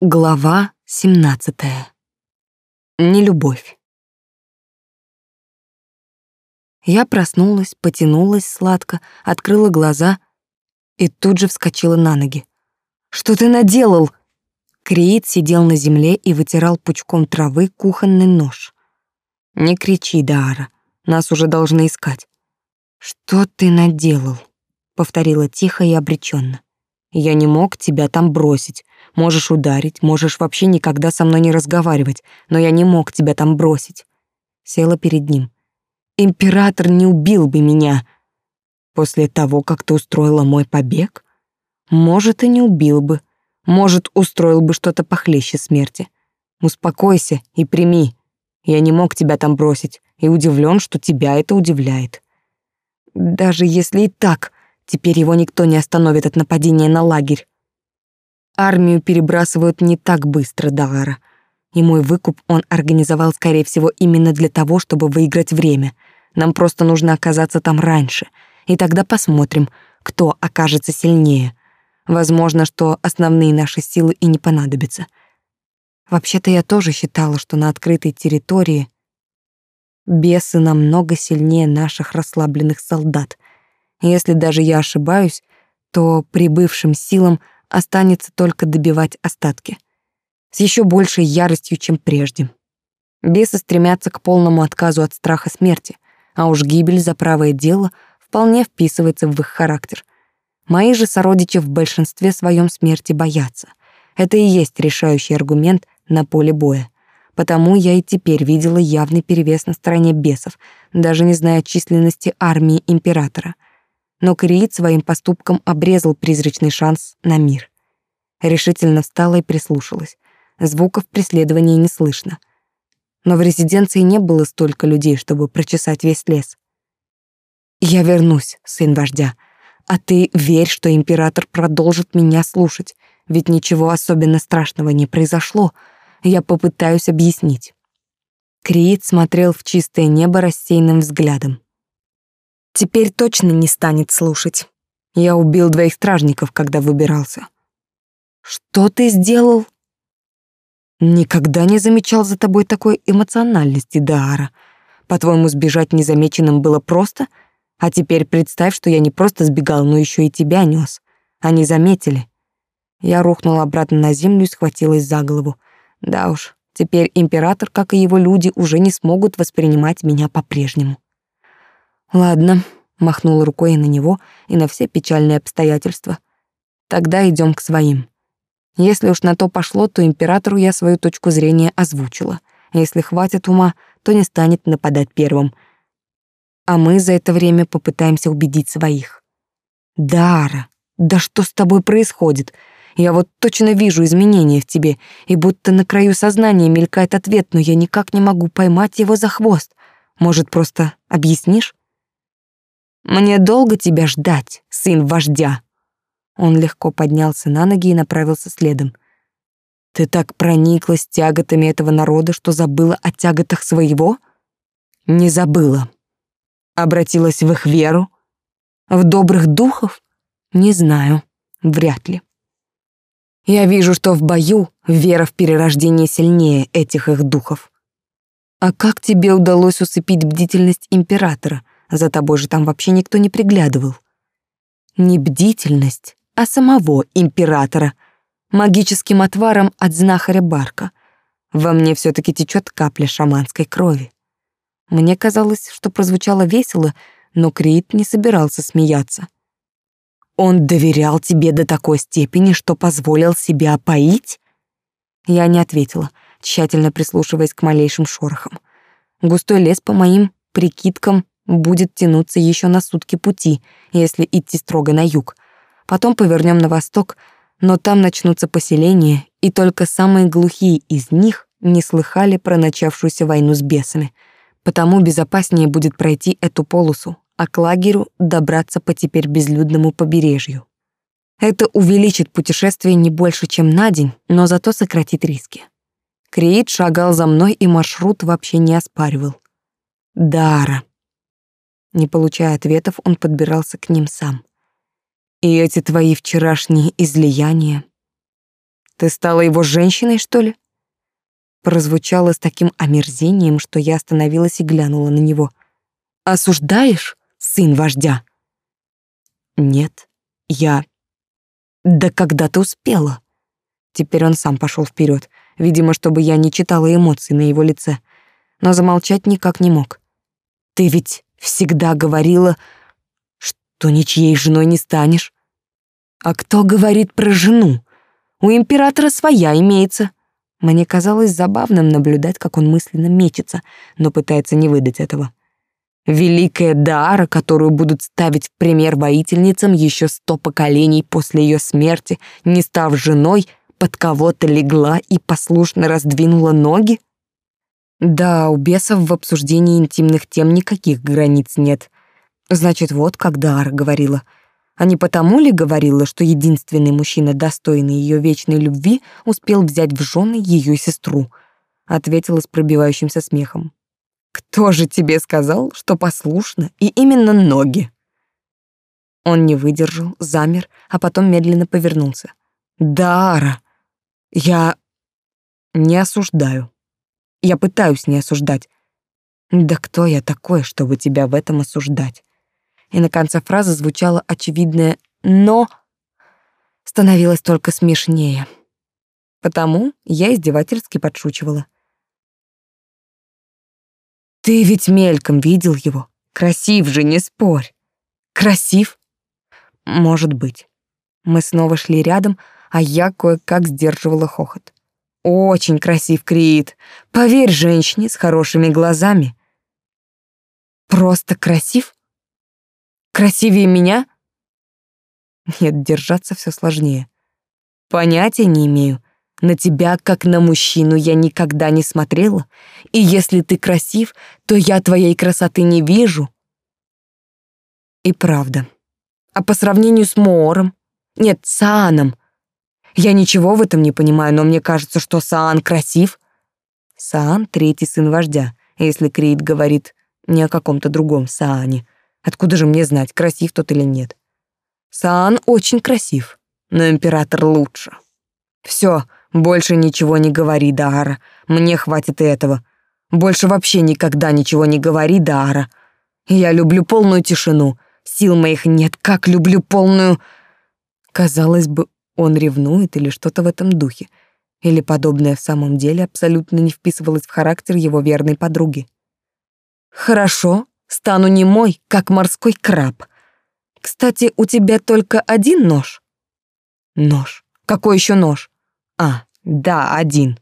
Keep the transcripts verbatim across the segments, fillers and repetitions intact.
Глава семнадцатая. Нелюбовь. Я проснулась, потянулась сладко, открыла глаза и тут же вскочила на ноги. «Что ты наделал?» Криит сидел на земле и вытирал пучком травы кухонный нож. «Не кричи, Даара, нас уже должны искать». «Что ты наделал?» — повторила тихо и обреченно. «Я не мог тебя там бросить. Можешь ударить, можешь вообще никогда со мной не разговаривать, но я не мог тебя там бросить». Села перед ним. «Император не убил бы меня после того, как ты устроила мой побег? Может, и не убил бы. Может, устроил бы что-то похлеще смерти. Успокойся и прими. Я не мог тебя там бросить и удивлен, что тебя это удивляет. Даже если и так, теперь его никто не остановит от нападения на лагерь. Армию перебрасывают не так быстро, Даара. И мой выкуп он организовал, скорее всего, именно для того, чтобы выиграть время. Нам просто нужно оказаться там раньше. И тогда посмотрим, кто окажется сильнее. Возможно, что основные наши силы и не понадобятся. Вообще-то я тоже считала, что на открытой территории бесы намного сильнее наших расслабленных солдат. Если даже я ошибаюсь, то прибывшим силам останется только добивать остатки. С еще большей яростью, чем прежде. Бесы стремятся к полному отказу от страха смерти, а уж гибель за правое дело вполне вписывается в их характер. Мои же сородичи в большинстве своем смерти боятся. Это и есть решающий аргумент на поле боя. Потому я и теперь видела явный перевес на стороне бесов, даже не зная численности армии императора. Но Криит своим поступком обрезал призрачный шанс на мир. Решительно встала и прислушалась. Звуков преследования не слышно. Но в резиденции не было столько людей, чтобы прочесать весь лес. «Я вернусь, сын вождя, а ты верь, что император продолжит меня слушать, ведь ничего особенно страшного не произошло. Я попытаюсь объяснить». Криит смотрел в чистое небо рассеянным взглядом. «Теперь точно не станет слушать. Я убил двоих стражников, когда выбирался». «Что ты сделал?» «Никогда не замечал за тобой такой эмоциональности, Даара. По-твоему, сбежать незамеченным было просто? А теперь представь, что я не просто сбегал, но еще и тебя нес. Они заметили». Я рухнула обратно на землю и схватилась за голову. Да уж, теперь император, как и его люди, уже не смогут воспринимать меня по-прежнему. «Ладно», — махнула рукой на него и на все печальные обстоятельства. «Тогда идем к своим». Если уж на то пошло, то императору я свою точку зрения озвучила. Если хватит ума, то не станет нападать первым. А мы за это время попытаемся убедить своих. «Дара, да что с тобой происходит? Я вот точно вижу изменения в тебе, и будто на краю сознания мелькает ответ, но я никак не могу поймать его за хвост. Может, просто объяснишь?» «Мне долго тебя ждать, сын вождя?» Он легко поднялся на ноги и направился следом. «Ты так прониклась тяготами этого народа, что забыла о тяготах своего?» «Не забыла. Обратилась в их веру? В добрых духов? Не знаю. Вряд ли. Я вижу, что в бою вера в перерождение сильнее этих их духов. А как тебе удалось усыпить бдительность императора? За тобой же там вообще никто не приглядывал». «Не бдительность, а самого императора, магическим отваром от знахаря Барка. Во мне все-таки течет капля шаманской крови». Мне казалось, что прозвучало весело, но Криит не собирался смеяться. «Он доверял тебе до такой степени, что позволил себя опоить?» Я не ответила, тщательно прислушиваясь к малейшим шорохам. Густой лес, по моим прикидкам, будет тянуться еще на сутки пути, если идти строго на юг. Потом повернем на восток, но там начнутся поселения, и только самые глухие из них не слыхали про начавшуюся войну с бесами. Потому безопаснее будет пройти эту полосу, а к лагерю добраться по теперь безлюдному побережью. Это увеличит путешествие не больше, чем на день, но зато сократит риски. Криит шагал за мной и маршрут вообще не оспаривал. «Дара». Не получая ответов, он подбирался к ним сам. «И эти твои вчерашние излияния? Ты стала его женщиной, что ли? Прозвучало с таким омерзением, что я остановилась и глянула на него. Осуждаешь, сын вождя? Нет, я... Да когда ты успела? Теперь он сам пошел вперед, видимо, чтобы я не читала эмоций на его лице, но замолчать никак не мог. Ты ведь всегда говорила, что ничьей женой не станешь. А кто говорит про жену? У императора своя имеется. Мне казалось забавным наблюдать, как он мысленно мечется, но пытается не выдать этого. Великая Даара, которую будут ставить в пример воительницам еще сто поколений после ее смерти, не став женой, под кого-то легла и послушно раздвинула ноги? Да, у бесов в обсуждении интимных тем никаких границ нет. Значит, вот как Даара говорила. А не потому ли говорила, что единственный мужчина, достойный ее вечной любви, успел взять в жены ее сестру? Ответила с пробивающимся смехом. Кто же тебе сказал, что послушно и именно ноги? Он не выдержал, замер, а потом медленно повернулся. Даара, я не осуждаю. Я пытаюсь не осуждать. Да кто я такой, чтобы тебя в этом осуждать? И на конце фразы звучало очевидное «но», становилось только смешнее. Потому я издевательски подшучивала. Ты ведь мельком видел его. Красив же, не спорь. Красив? Может быть. Мы снова шли рядом, а я кое-как сдерживала хохот. Очень красив, Крит. Поверь женщине с хорошими глазами. Просто красив? Красивее меня? Нет, держаться все сложнее. Понятия не имею. На тебя, как на мужчину, я никогда не смотрела, и если ты красив, то я твоей красоты не вижу. И правда. А по сравнению с Моором? Нет, с Сааном. Я ничего в этом не понимаю, но мне кажется, что Саан красив. Саан — третий сын вождя, если Крит говорит не о каком-то другом Саане. Откуда же мне знать, красив тот или нет? Саан очень красив, но император лучше. Все. Больше ничего не говори, Даара. Мне хватит и этого. Больше вообще никогда ничего не говори, Даара. Я люблю полную тишину. Сил моих нет, как люблю полную... Казалось бы, он ревнует или что-то в этом духе. Или подобное в самом деле абсолютно не вписывалось в характер его верной подруги. Хорошо, стану немой, как морской краб. Кстати, у тебя только один нож? Нож? Какой еще нож? А, да, один.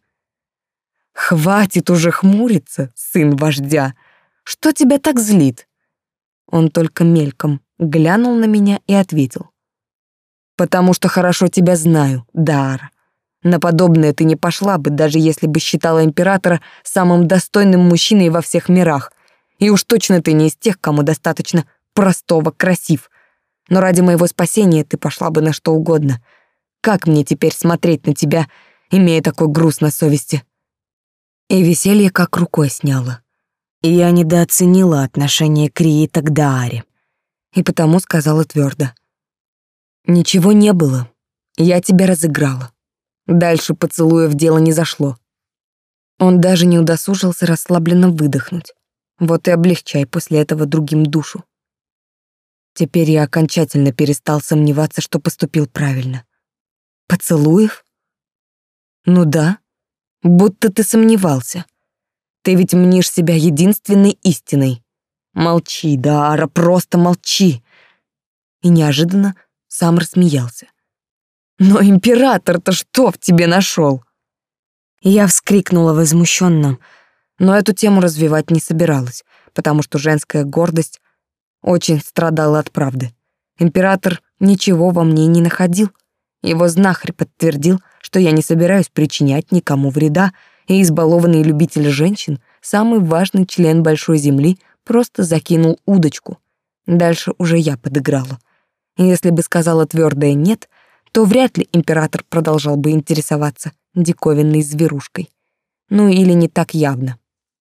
Хватит уже хмуриться, сын вождя. Что тебя так злит? Он только мельком глянул на меня и ответил. Потому что хорошо тебя знаю, Даара. На подобное ты не пошла бы, даже если бы считала императора самым достойным мужчиной во всех мирах. И уж точно ты не из тех, кому достаточно простого красив. Но ради моего спасения ты пошла бы на что угодно. Как мне теперь смотреть на тебя, имея такой груз на совести? И веселье как рукой сняло. И я недооценила отношение Криита к Дааре. И потому сказала твердо. Ничего не было. Я тебя разыграла. Дальше поцелуя в дело не зашло. Он даже не удосужился расслабленно выдохнуть. Вот и облегчай после этого другим душу. Теперь я окончательно перестал сомневаться, что поступил правильно. Поцелуев? Ну да, будто ты сомневался. Ты ведь мнишь себя единственной истиной. Молчи, Даара, просто молчи. И неожиданно сам рассмеялся. Но император-то что в тебе нашел? Я вскрикнула возмущенно, но эту тему развивать не собиралась, потому что женская гордость очень страдала от правды. Император ничего во мне не находил. Его знахарь подтвердил, что я не собираюсь причинять никому вреда, и избалованный любитель женщин, самый важный член Большой Земли, просто закинул удочку. Дальше уже я подыграла. Если бы сказала твердое «нет», то вряд ли император продолжал бы интересоваться диковинной зверушкой. Ну или не так явно.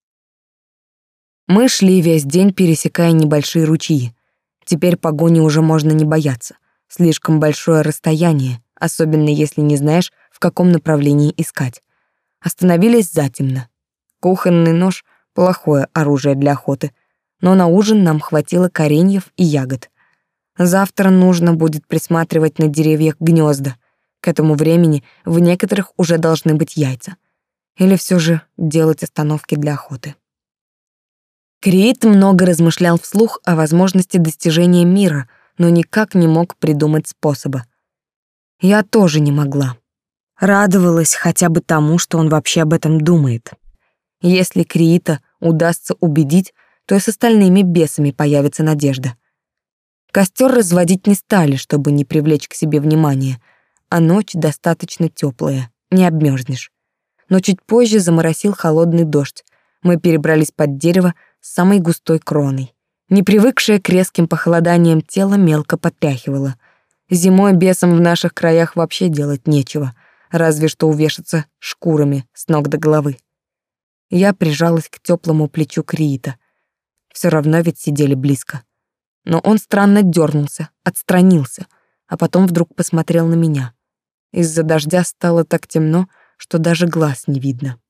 Мы шли весь день, пересекая небольшие ручьи. Теперь погони уже можно не бояться. Слишком большое расстояние, особенно если не знаешь, в в каком направлении искать. Остановились затемно. Кухонный нож — плохое оружие для охоты, но на ужин нам хватило кореньев и ягод. Завтра нужно будет присматривать на деревьях гнезда. К этому времени в некоторых уже должны быть яйца. Или все же делать остановки для охоты. Криит много размышлял вслух о возможности достижения мира, но никак не мог придумать способа. Я тоже не могла. Радовалась хотя бы тому, что он вообще об этом думает. Если Криита удастся убедить, то и с остальными бесами появится надежда. Костер разводить не стали, чтобы не привлечь к себе внимания, а ночь достаточно теплая, не обмерзнешь. Но чуть позже заморосил холодный дождь. Мы перебрались под дерево с самой густой кроной. Непривыкшее к резким похолоданиям тело мелко потряхивало. Зимой бесам в наших краях вообще делать нечего, разве что увешаться шкурами с ног до головы. Я прижалась к теплому плечу Криита. Все равно ведь сидели близко. Но он странно дернулся, отстранился, а потом вдруг посмотрел на меня. Из-за дождя стало так темно, что даже глаз не видно.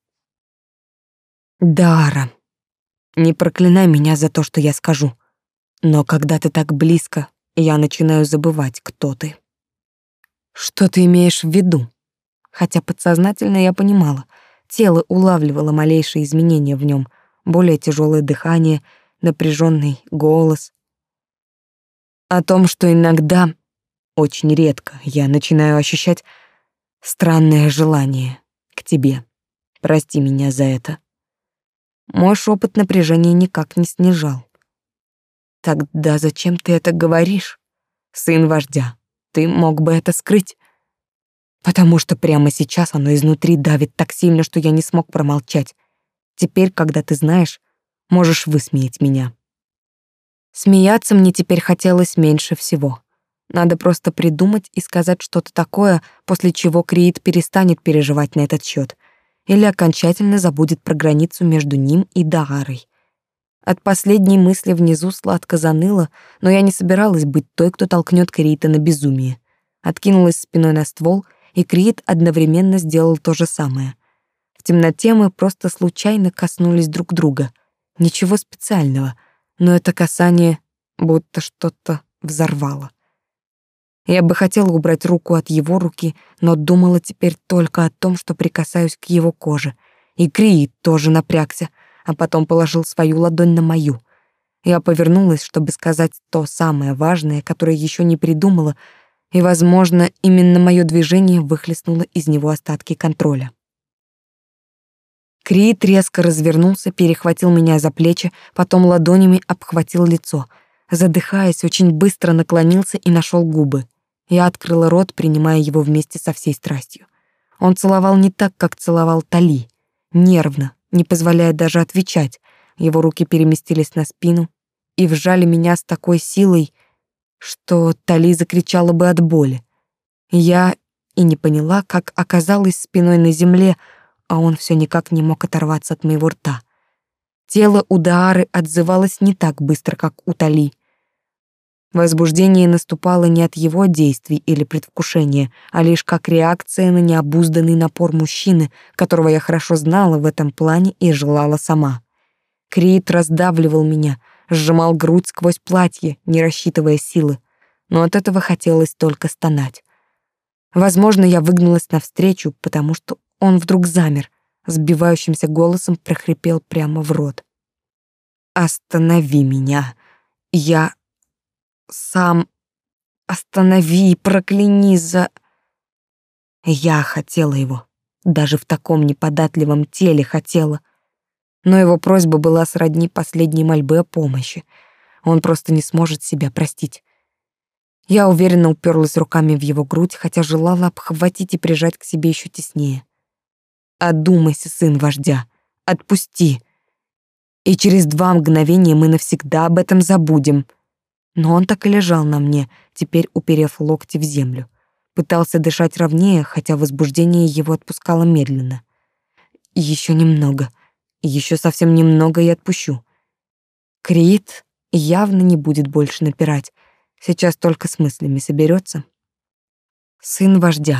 «Дара, не проклинай меня за то, что я скажу, но когда ты так близко, я начинаю забывать, кто ты». «Что ты имеешь в виду?» Хотя подсознательно я понимала, тело улавливало малейшие изменения в нем, более тяжелое дыхание, напряженный голос. О том, что иногда, очень редко, я начинаю ощущать странное желание к тебе. Прости меня за это. Мой шепот напряжения никак не снижал. Тогда зачем ты это говоришь, сын вождя? Ты мог бы это скрыть. Потому что прямо сейчас оно изнутри давит так сильно, что я не смог промолчать. Теперь, когда ты знаешь, можешь высмеять меня. Смеяться мне теперь хотелось меньше всего. Надо просто придумать и сказать что-то такое, после чего Криит перестанет переживать на этот счет или окончательно забудет про границу между ним и Даарой. От последней мысли внизу сладко заныло, но я не собиралась быть той, кто толкнет Криита на безумие. Откинулась спиной на ствол, и Криит одновременно сделал то же самое. В темноте мы просто случайно коснулись друг друга. Ничего специального, но это касание будто что-то взорвало. Я бы хотела убрать руку от его руки, но думала теперь только о том, что прикасаюсь к его коже. И Криит тоже напрягся, а потом положил свою ладонь на мою. Я повернулась, чтобы сказать то самое важное, которое еще не придумала, и, возможно, именно мое движение выхлестнуло из него остатки контроля. Криит резко развернулся, перехватил меня за плечи, потом ладонями обхватил лицо. Задыхаясь, очень быстро наклонился и нашел губы. Я открыла рот, принимая его вместе со всей страстью. Он целовал не так, как целовал Тали, нервно, не позволяя даже отвечать. Его руки переместились на спину и вжали меня с такой силой, что Тали закричала бы от боли. Я и не поняла, как оказалась спиной на земле, а он все никак не мог оторваться от моего рта. Тело у Даары отзывалось не так быстро, как у Тали. Возбуждение наступало не от его действий или предвкушения, а лишь как реакция на необузданный напор мужчины, которого я хорошо знала в этом плане и желала сама. Криит раздавливал меня, сжимал грудь сквозь платье, не рассчитывая силы, но от этого хотелось только стонать. Возможно, я выгнулась навстречу, потому что он вдруг замер, сбивающимся голосом прохрипел прямо в рот. «Останови меня! Я сам... Останови, прокляни за...» Я хотела его, даже в таком неподатливом теле хотела. Но его просьба была сродни последней мольбы о помощи. Он просто не сможет себя простить. Я уверенно уперлась руками в его грудь, хотя желала обхватить и прижать к себе еще теснее. «Одумайся, сын вождя, отпусти. И через два мгновения мы навсегда об этом забудем». Но он так и лежал на мне, теперь уперев локти в землю. Пытался дышать ровнее, хотя возбуждение его отпускало медленно. Еще немного, еще совсем немного и отпущу. Криит явно не будет больше напирать. Сейчас только с мыслями соберется. Сын вождя,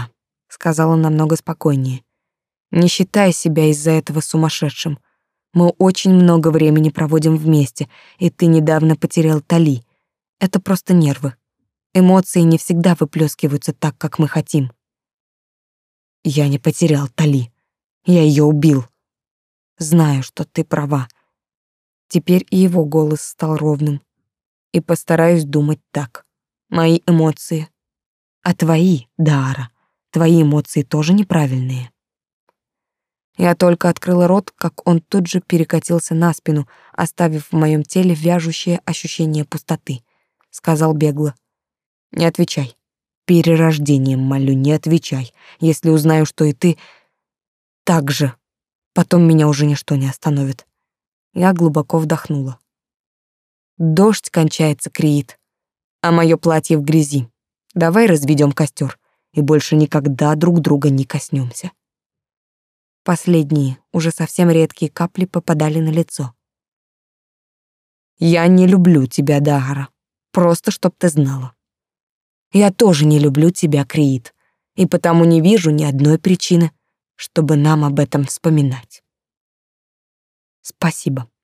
сказала намного спокойнее. Не считай себя из-за этого сумасшедшим. Мы очень много времени проводим вместе, и ты недавно потерял Тали. Это просто нервы. Эмоции не всегда выплескиваются так, как мы хотим. Я не потерял Тали. Я ее убил. Знаю, что ты права. Теперь и его голос стал ровным. И постараюсь думать так. Мои эмоции. А твои, Даара, твои эмоции тоже неправильные. Я только открыла рот, как он тут же перекатился на спину, оставив в моем теле вяжущее ощущение пустоты. Сказал бегло: «Не отвечай. Перерождением молю, не отвечай. Если узнаю, что и ты так же, потом меня уже ничто не остановит». Я глубоко вдохнула. Дождь кончается, Криит, а мое платье в грязи. Давай разведем костер и больше никогда друг друга не коснемся. Последние, уже совсем редкие капли попадали на лицо. Я не люблю тебя, Даара, просто чтоб ты знала. Я тоже не люблю тебя, Криит, и потому не вижу ни одной причины, чтобы нам об этом вспоминать. Спасибо.